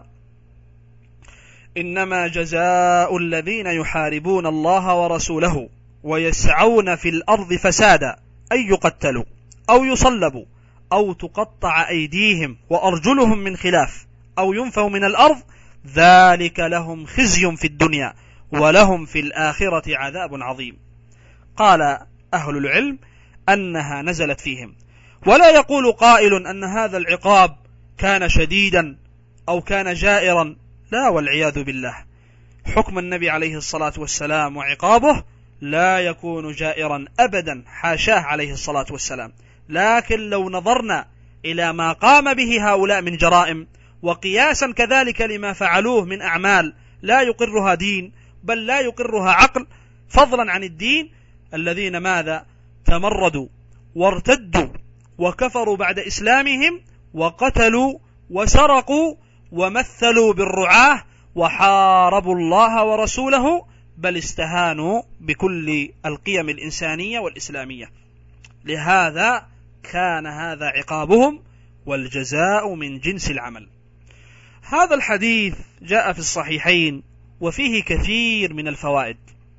إنما جزاء الذين يحاربون الله ورسوله ويسعون في الأرض فسادا أن يقتلوا أو يصلبوا أو تقطع أيديهم وأرجلهم من خلاف أو ينفوا من الأرض، ذلك لهم خزي في الدنيا ولهم في الآخرة عذاب عظيم. قال أهل العلم أنها نزلت فيهم. ولا يقول قائل أن هذا العقاب كان شديدا أو كان جائرا، لا والعياذ بالله. حكم النبي عليه الصلاة والسلام وعقابه لا يكون جائرا أبدا، حاشاه عليه الصلاة والسلام. لكن لو نظرنا إلى ما قام به هؤلاء من جرائم، وقياسا كذلك لما فعلوه من أعمال لا يقرها دين بل لا يقرها عقل، فضلا عن الدين، الذين ماذا؟ تمردوا وارتدوا وكفروا بعد إسلامهم وقتلوا وسرقوا ومثلوا بالرعاة وحاربوا الله ورسوله، بل استهانوا بكل القيم الإنسانية والإسلامية. لهذا كان هذا عقابهم، والجزاء من جنس العمل. هذا الحديث جاء في الصحيحين وفيه كثير من الفوائد،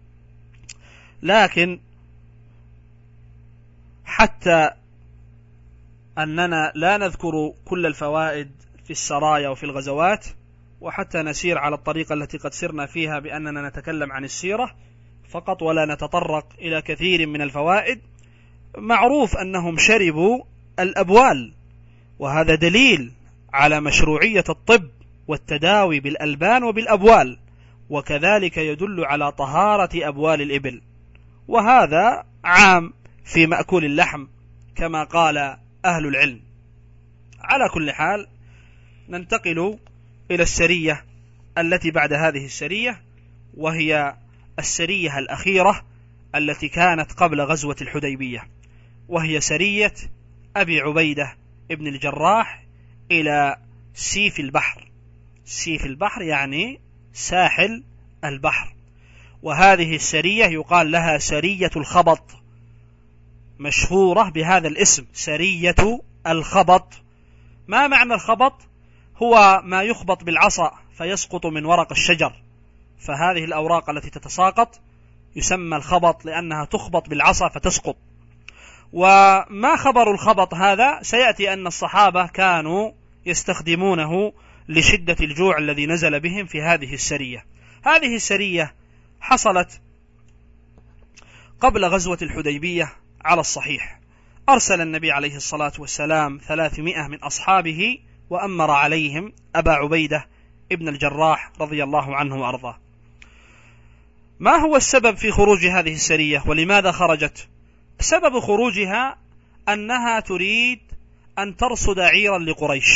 لكن حتى أننا لا نذكر كل الفوائد في السرايا وفي الغزوات، وحتى نسير على الطريقة التي قد سرنا فيها بأننا نتكلم عن السيرة فقط ولا نتطرق إلى كثير من الفوائد، معروف أنهم شربوا الأبوال، وهذا دليل على مشروعية الطب والتداوي بالألبان وبالأبوال، وكذلك يدل على طهارة أبوال الإبل، وهذا عام في مأكول اللحم كما قال أهل العلم. على كل حال ننتقل إلى السرية التي بعد هذه السرية، وهي السرية الأخيرة التي كانت قبل غزوة الحديبية، وهي سرية أبي عبيدة ابن الجراح إلى سيف البحر. سيف البحر يعني ساحل البحر، وهذه السرية يقال لها سرية الخبط، مشهورة بهذا الاسم، سرية الخبط. ما معنى الخبط؟ هو ما يخبط بالعصا فيسقط من ورق الشجر، فهذه الأوراق التي تتساقط يسمى الخبط لأنها تخبط بالعصا فتسقط. وما خبر الخبط هذا؟ سيأتي أن الصحابة كانوا يستخدمونه لشدة الجوع الذي نزل بهم في هذه السرية. هذه السرية حصلت قبل غزوة الحديبية على الصحيح. أرسل النبي عليه الصلاة والسلام 300 من أصحابه وأمر عليهم أبا عبيدة ابن الجراح رضي الله عنه وأرضاه. ما هو السبب في خروج هذه السرية ولماذا خرجت؟ سبب خروجها أنها تريد أن ترصد عيرا لقريش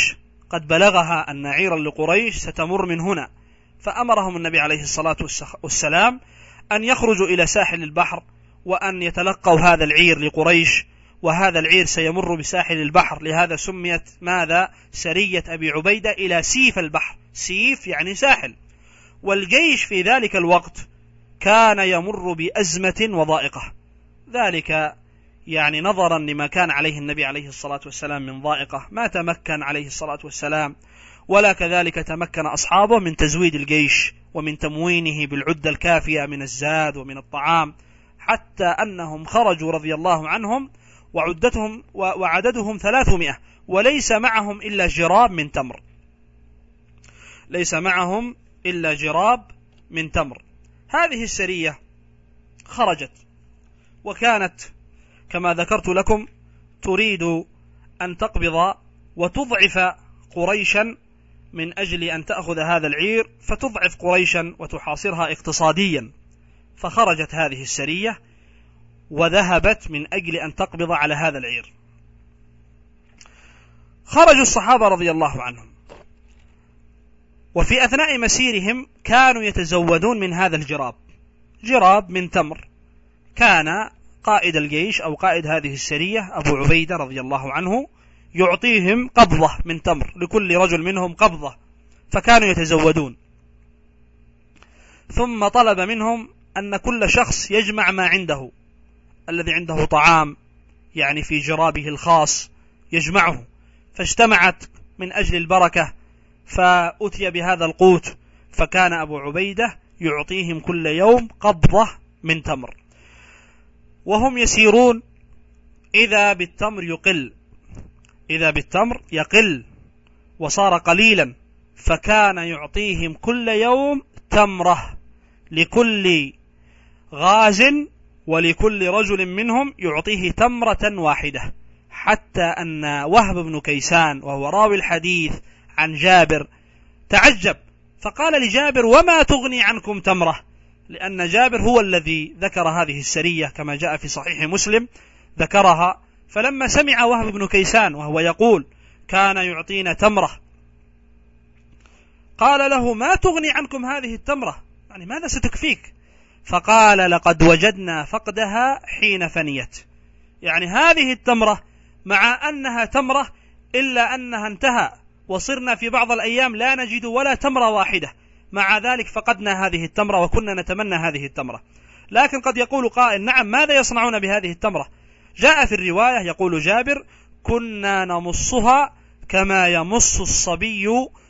قد بلغها أن عيرا لقريش ستمر من هنا، فأمرهم النبي عليه الصلاة والسلام أن يخرجوا إلى ساحل البحر وأن يتلقوا هذا العير لقريش، وهذا العير سيمر بساحل البحر، لهذا سميت ماذا؟ سرية أبي عبيدة إلى سيف البحر، سيف يعني ساحل. والجيش في ذلك الوقت كان يمر بأزمة وضائقة، ذلك يعني نظرا لما كان عليه النبي عليه الصلاة والسلام من ضائقة، ما تمكن عليه الصلاة والسلام ولا كذلك تمكن أصحابه من تزويد الجيش ومن تموينه بالعدة الكافية من الزاد ومن الطعام، حتى أنهم خرجوا رضي الله عنهم وعددهم 300 وليس معهم إلا جراب من تمر، ليس معهم إلا جراب من تمر. هذه السرية خرجت وكانت كما ذكرت لكم تريد أن تقبض وتضعف قريشا من أجل أن تأخذ هذا العير، فتضعف قريشا وتحاصرها اقتصاديا، فخرجت هذه السرية وذهبت من أجل أن تقبض على هذا العير. خرج الصحابة رضي الله عنهم، وفي أثناء مسيرهم كانوا يتزودون من هذا الجراب، جراب من تمر. كان قائد الجيش أو قائد هذه السرية أبو عبيدة رضي الله عنه يعطيهم قبضة من تمر، لكل رجل منهم قبضة، فكانوا يتزودون. ثم طلب منهم أن كل شخص يجمع ما عنده، الذي عنده طعام يعني في جرابه الخاص يجمعه، فاجتمعت من أجل البركة فأتي بهذا القوت، فكان أبو عبيدة يعطيهم كل يوم قبضة من تمر. وهم يسيرون إذا بالتمر يقل وصار قليلا، فكان يعطيهم كل يوم تمرة لكل غاز، ولكل رجل منهم يعطيه تمرة واحدة، حتى أن وهب بن كيسان وهو راوي الحديث عن جابر تعجب، فقال لجابر: وما تغني عنكم تمرة؟ لأن جابر هو الذي ذكر هذه السرية كما جاء في صحيح مسلم ذكرها، فلما سمع وهب بن كيسان وهو يقول كان يعطينا تمرة، قال له: ما تغني عنكم هذه التمرة؟ يعني ماذا ستكفيك؟ فقال: لقد وجدنا فقدها حين فنيت. يعني هذه التمرة مع أنها تمرة إلا أنها انتهى، وصرنا في بعض الأيام لا نجد ولا تمرة واحدة، مع ذلك فقدنا هذه التمرة وكنا نتمنى هذه التمرة. لكن قد يقول قائل: نعم، ماذا يصنعون بهذه التمرة؟ جاء في الرواية يقول جابر: كنا نمصها كما يمص الصبي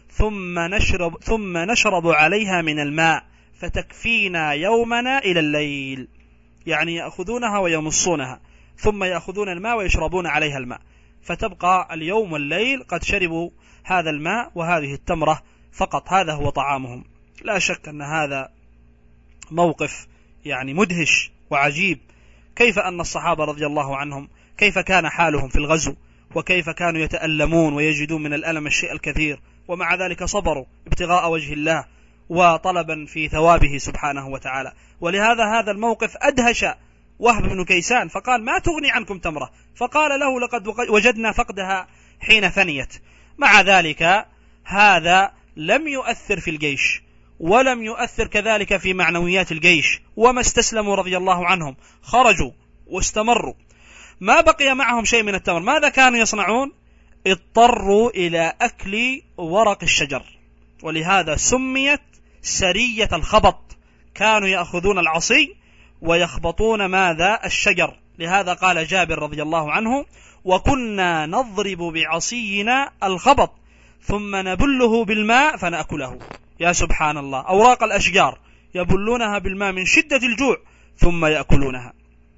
ثم نشرب عليها من الماء فتكفينا يومنا إلى الليل. يعني يأخذونها ويمصونها ثم يأخذون الماء ويشربون عليها الماء، فتبقى اليوم والليل قد شربوا هذا الماء وهذه التمرة فقط، هذا هو طعامهم. لا شك أن هذا موقف يعني مدهش وعجيب، كيف أن الصحابة رضي الله عنهم كيف كان حالهم في الغزو، وكيف كانوا يتألمون ويجدون من الألم الشيء الكثير، ومع ذلك صبروا ابتغاء وجه الله وطلبا في ثوابه سبحانه وتعالى. ولهذا هذا الموقف أدهش وهب بن كيسان، فقال: ما تغني عنكم تمرة؟ فقال له: لقد وجدنا فقدها حين فنيت. مع ذلك هذا لم يؤثر في الجيش، ولم يؤثر كذلك في معنويات الجيش، وما استسلموا رضي الله عنهم، خرجوا واستمروا، ما بقي معهم شيء من التمر. ماذا كانوا يصنعون؟ اضطروا إلى أكل ورق الشجر، ولهذا سميت سرية الخبط، كانوا يأخذون العصي ويخبطون ماذا؟ الشجر. لهذا قال جابر رضي الله عنه: وكنا نضرب بعصينا الخبط ثم نبله بالماء فنأكله. يا سبحان الله، أوراق الأشجار يبلونها بالماء من شدة الجوع ثم يأكلونها.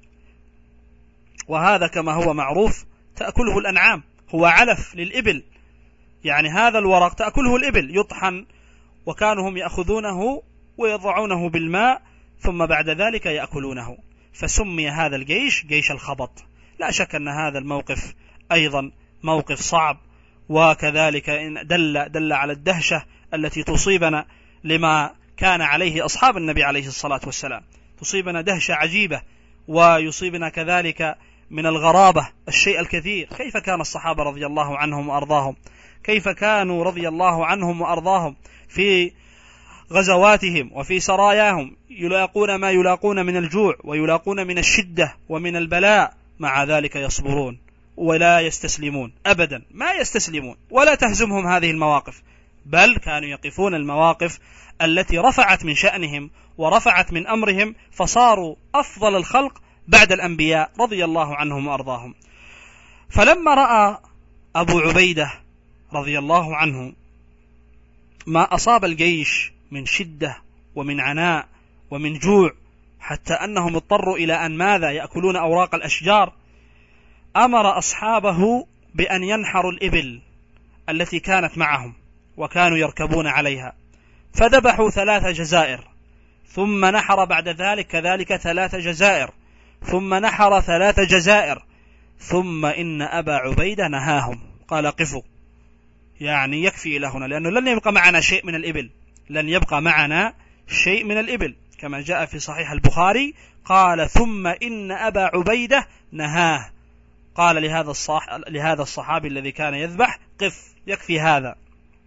وهذا كما هو معروف تأكله الأنعام، هو علف للإبل، يعني هذا الورق تأكله الإبل، يطحن، وكانوا هم يأخذونه ويضعونه بالماء ثم بعد ذلك يأكلونه، فسمي هذا الجيش جيش الخبط. لا شك أن هذا الموقف أيضا موقف صعب، وكذلك دل على الدهشة التي تصيبنا لما كان عليه أصحاب النبي عليه الصلاة والسلام، تصيبنا دهشة عجيبة، ويصيبنا كذلك من الغرابة الشيء الكثير. كيف كان الصحابة رضي الله عنهم وأرضاهم؟ كيف كانوا رضي الله عنهم وأرضاهم في غزواتهم وفي سراياهم يلاقون ما يلاقون من الجوع ويلاقون من الشدة ومن البلاء، مع ذلك يصبرون ولا يستسلمون أبدا، ما يستسلمون ولا تهزمهم هذه المواقف، بل كانوا يقفون المواقف التي رفعت من شأنهم ورفعت من أمرهم، فصاروا أفضل الخلق بعد الأنبياء رضي الله عنهم وأرضاهم. فلما رأى أبو عبيدة رضي الله عنه ما أصاب الجيش من شدة ومن عناء ومن جوع، حتى أنهم اضطروا إلى أن ماذا يأكلون أوراق الأشجار، أمر أصحابه بأن ينحروا الإبل التي كانت معهم وكانوا يركبون عليها، فذبحوا 3 جزائر، ثم نحر بعد ذلك كذلك 3 جزائر، ثم نحر 3 جزائر، ثم إن أبا عبيدة نهاهم قال قفوا، يعني يكفي إلى هنا، لأنه لن يبقى معنا شيء من الإبل، لن يبقى معنا شيء من الإبل، كما جاء في صحيح البخاري قال ثم إن أبا عبيدة نهاه، قال لهذا الصحابي الذي كان يذبح قف، يكفي هذا.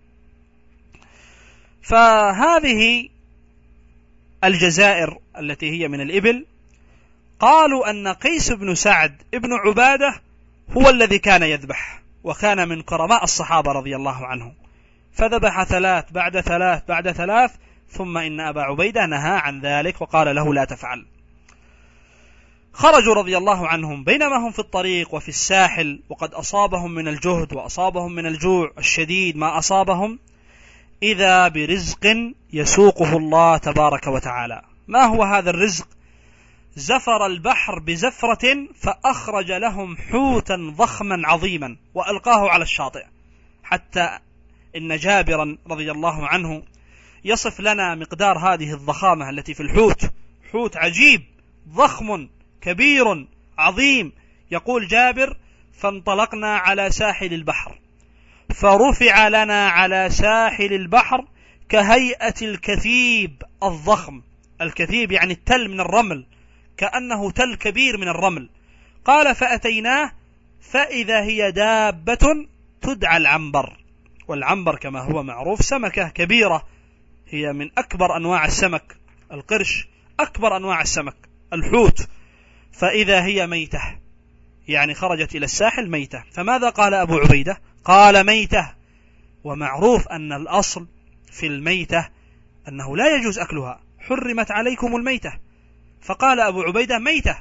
فهذه الجزائر التي هي من الإبل، قالوا أن قيس بن سعد ابن عبادة هو الذي كان يذبح، وكان من كرماء الصحابة رضي الله عنهم، فذبح 3 بعد 3 بعد 3، ثم إن أبا عبيدة نهى عن ذلك وقال له لا تفعل. خرجوا رضي الله عنهم، بينما هم في الطريق وفي الساحل وقد أصابهم من الجهد وأصابهم من الجوع الشديد ما أصابهم، إذا برزق يسوقه الله تبارك وتعالى. ما هو هذا الرزق؟ زفر البحر بزفرة فأخرج لهم حوتا ضخما عظيما وألقاه على الشاطئ، حتى إن جابرا رضي الله عنه يصف لنا مقدار هذه الضخامة التي في الحوت، حوت عجيب ضخم كبير عظيم. يقول جابر فانطلقنا على ساحل البحر، فرفع لنا على ساحل البحر كهيئة الكثيب الضخم، الكثيب يعني التل من الرمل، كأنه تل كبير من الرمل. قال فأتيناه فإذا هي دابة تدعى العنبر، والعنبر كما هو معروف سمكة كبيرة، هي من أكبر أنواع السمك، القرش أكبر أنواع السمك الحوت، فإذا هي ميتة، يعني خرجت إلى الساحل ميتة. فماذا قال أبو عبيدة؟ قال ميتة، ومعروف أن الأصل في الميتة أنه لا يجوز أكلها، حرمت عليكم الميتة، فقال أبو عبيدة ميتة.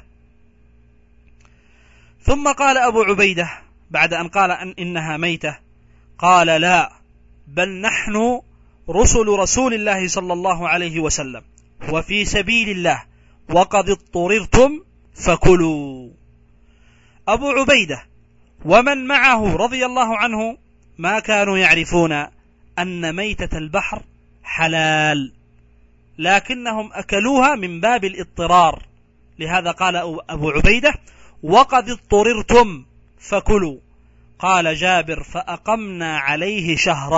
ثم قال أبو عبيدة بعد أن قال إنها ميتة، قال لا، بل نحن رسل رسول الله صلى الله عليه وسلم وفي سبيل الله وقد اضطررتم فكلوا. أبو عبيدة ومن معه رضي الله عنه ما كانوا يعرفون أن ميتة البحر حلال، لكنهم أكلوها من باب الاضطرار، لهذا قال أبو عبيدة وقد اضطررتم فكلوا. قال جابر فأقمنا عليه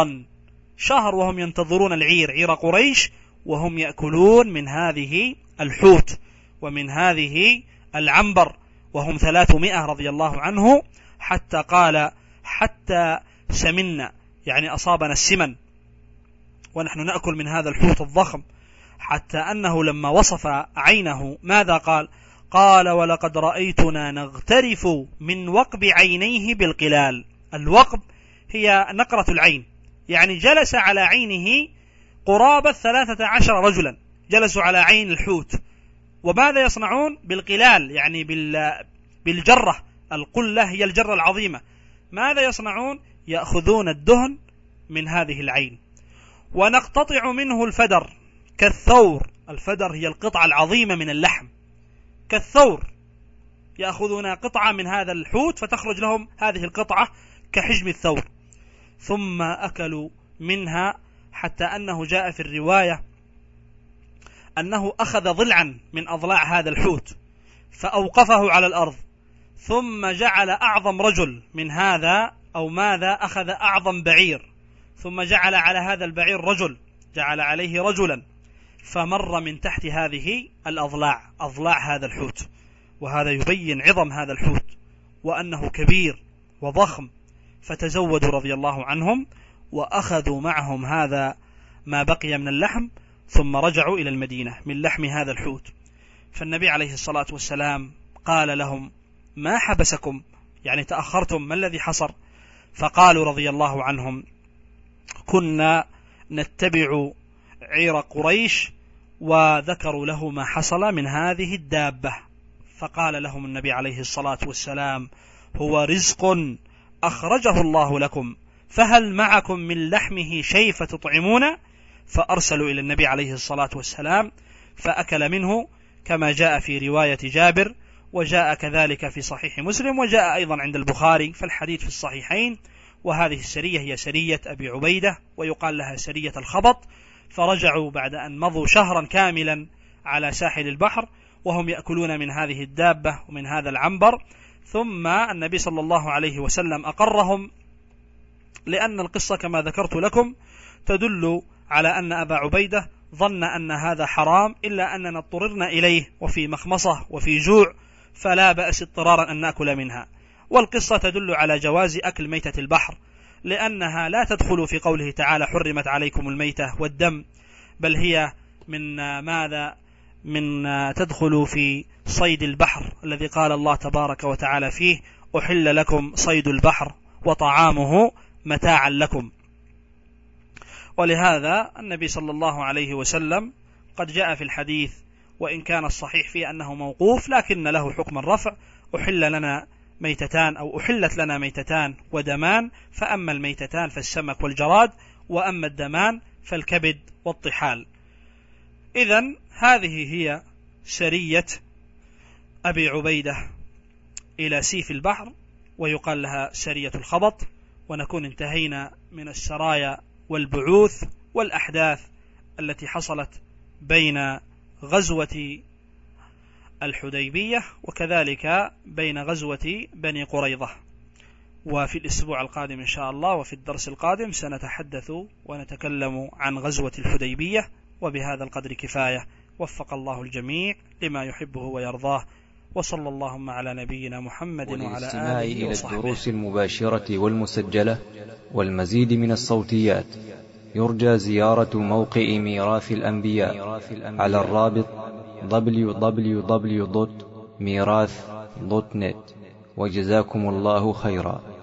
شهر وهم ينتظرون العير، عير قريش، وهم يأكلون من هذه الحوت ومن هذه العنبر، وهم 300 رضي الله عنه، حتى قال حتى سمنا، يعني أصابنا السمن ونحن نأكل من هذا الحوت الضخم، حتى أنه لما وصف عينه ماذا قال؟ قال ولقد رأيتنا نغترف من وقب عينيه بالقلال. الوقب هي نقرة العين، يعني جلس على عينه قرابة 13 رجلا جلسوا على عين الحوت. وماذا يصنعون؟ بالقلال، يعني بالجرة، القلة هي الجرة العظيمة. ماذا يصنعون؟ يأخذون الدهن من هذه العين ونقتطع منه الفدر كالثور، الفدر هي القطعة العظيمة من اللحم كالثور، يأخذون قطعة من هذا الحوت فتخرج لهم هذه القطعة كحجم الثور، ثم أكلوا منها، حتى أنه جاء في الرواية أنه أخذ ضلعا من أضلاع هذا الحوت فأوقفه على الأرض، ثم جعل أعظم رجل من هذا أو ماذا أخذ أعظم بعير، ثم جعل على هذا البعير رجل، جعل عليه رجلا، فمر من تحت هذه الأضلاع، أضلاع هذا الحوت. وهذا يبين عظم هذا الحوت وأنه كبير وضخم، فتزودوا رضي الله عنهم وأخذوا معهم هذا ما بقي من اللحم، ثم رجعوا إلى المدينة من لحم هذا الحوت. فالنبي عليه الصلاة والسلام قال لهم: ما حبسكم؟ يعني تأخرتم، ما الذي حصل؟ فقالوا رضي الله عنهم: كنا نتبع عير قريش، وذكروا له ما حصل من هذه الدابة. فقال لهم النبي عليه الصلاة والسلام: هو رزق أخرجه الله لكم، فهل معكم من لحمه شيء فتطعمون؟ فأرسلوا إلى النبي عليه الصلاة والسلام فأكل منه، كما جاء في رواية جابر، وجاء كذلك في صحيح مسلم، وجاء أيضا عند البخاري، فالحديث في الصحيحين. وهذه السرية هي سرية أبي عبيدة، ويقال لها سرية الخبط. فرجعوا بعد أن مضوا شهرا كاملا على ساحل البحر وهم يأكلون من هذه الدابة ومن هذا العنبر. ثم النبي صلى الله عليه وسلم أقرهم، لأن القصة كما ذكرت لكم تدل على أن أبا عبيدة ظن أن هذا حرام، إلا أننا اضطررنا إليه وفي مخمصة وفي جوع، فلا بأس اضطرارا أن نأكل منها. والقصة تدل على جواز أكل ميتة البحر، لأنها لا تدخل في قوله تعالى: حرمت عليكم الميتة والدم، بل هي من ماذا؟ من تدخل في صيد البحر الذي قال الله تبارك وتعالى فيه: أحل لكم صيد البحر وطعامه متاعا لكم. ولهذا النبي صلى الله عليه وسلم قد جاء في الحديث، وإن كان الصحيح فيه أنه موقوف، لكن له حكم الرفع: أحل لنا ميتتان أو أحلت لنا ميتتان ودمان، فأما الميتتان فالسمك والجراد، وأما الدمان فالكبد والطحال. إذن هذه هي سرية أبي عبيدة إلى سيف البحر، ويقال لها سرية الخبط. ونكون انتهينا من السرايا والبعوث والأحداث التي حصلت بين غزوة الحديبية وكذلك بين غزوة بني قريظة. وفي الأسبوع القادم إن شاء الله وفي الدرس القادم سنتحدث ونتكلم عن غزوة الحديبية. وبهذا القدر كفاية، وفق الله الجميع لما يحبه ويرضاه، وصلى اللهم على نبينا محمد وعلى آله وصحبه. إلى الدروس المباشرة والمسجلة والمزيد من الصوتيات يرجى زيارة موقع ميراث الأنبياء على الرابط www.mirath.net. وجزاكم الله خيرا.